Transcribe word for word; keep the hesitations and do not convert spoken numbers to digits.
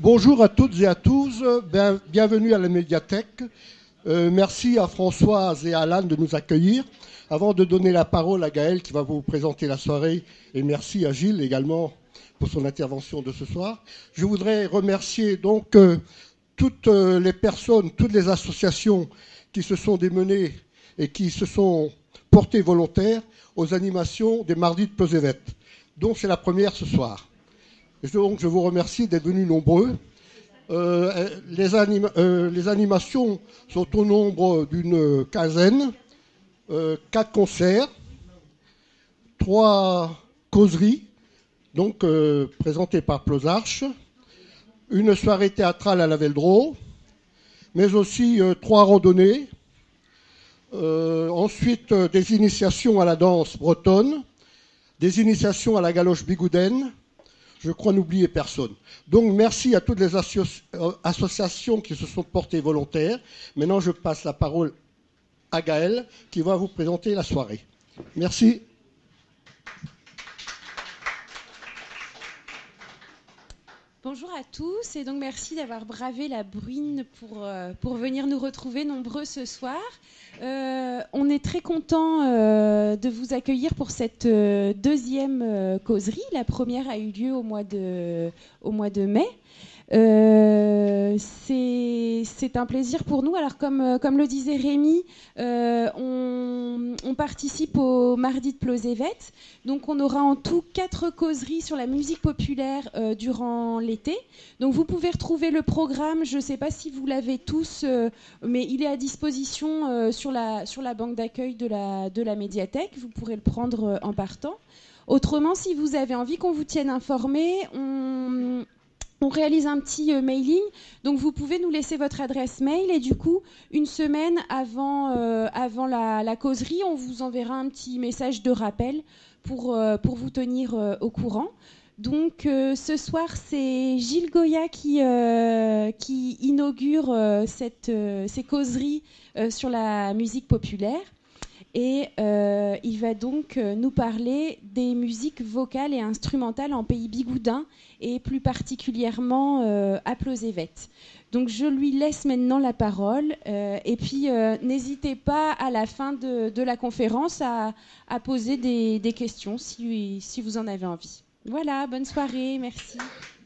Bonjour à toutes et à tous, bien, bienvenue à la médiathèque. Euh, merci à Françoise et à Alan de nous accueillir. Avant de donner la parole à Gaël qui va vous présenter la soirée, et merci à Gilles également pour son intervention de ce soir, je voudrais remercier donc euh, toutes les personnes, toutes les associations qui se sont démenées et qui se sont portées volontaires aux animations des mardis de Plozévet, dont c'est la première ce soir. Donc je vous remercie d'être venus nombreux. Euh, les, anima euh, les animations sont au nombre d'une quinzaine, euh, quatre concerts, trois causeries, donc euh, présentées par Plozarche, une soirée théâtrale à la Veldreau, mais aussi euh, trois randonnées, euh, ensuite euh, des initiations à la danse bretonne, des initiations à la galoche bigoudaine. Je crois n'oublier personne. Donc merci à toutes les asso associations qui se sont portées volontaires. Maintenant, je passe la parole à Gaël qui va vous présenter la soirée. Merci. Bonjour à tous et donc merci d'avoir bravé la bruine pour, euh, pour venir nous retrouver nombreux ce soir. Euh, on est très content euh, de vous accueillir pour cette euh, deuxième euh, causerie. La première a eu lieu au mois de, au mois de mai. Euh, c'est un plaisir pour nous. Alors comme, comme le disait Rémi, euh, on, on participe au Mardi de Plozévet. Donc on aura en tout quatre causeries sur la musique populaire euh, durant l'été. Donc vous pouvez retrouver le programme, je ne sais pas si vous l'avez tous, euh, mais il est à disposition euh, sur, la, sur la banque d'accueil de la, de la médiathèque. Vous pourrez le prendre euh, en partant. Autrement, si vous avez envie qu'on vous tienne informé, on... On réalise un petit euh, mailing, donc vous pouvez nous laisser votre adresse mail et du coup, une semaine avant, euh, avant la, la causerie, on vous enverra un petit message de rappel pour, euh, pour vous tenir euh, au courant. Donc euh, ce soir, c'est Gilles Goya qui, euh, qui inaugure euh, cette, euh, ces causeries euh, sur la musique populaire. Et euh, il va donc euh, nous parler des musiques vocales et instrumentales en pays bigoudin et plus particulièrement euh, à Plozévet. Donc je lui laisse maintenant la parole euh, et puis euh, n'hésitez pas à la fin de, de la conférence à, à poser des, des questions si, si vous en avez envie. Voilà, bonne soirée, merci.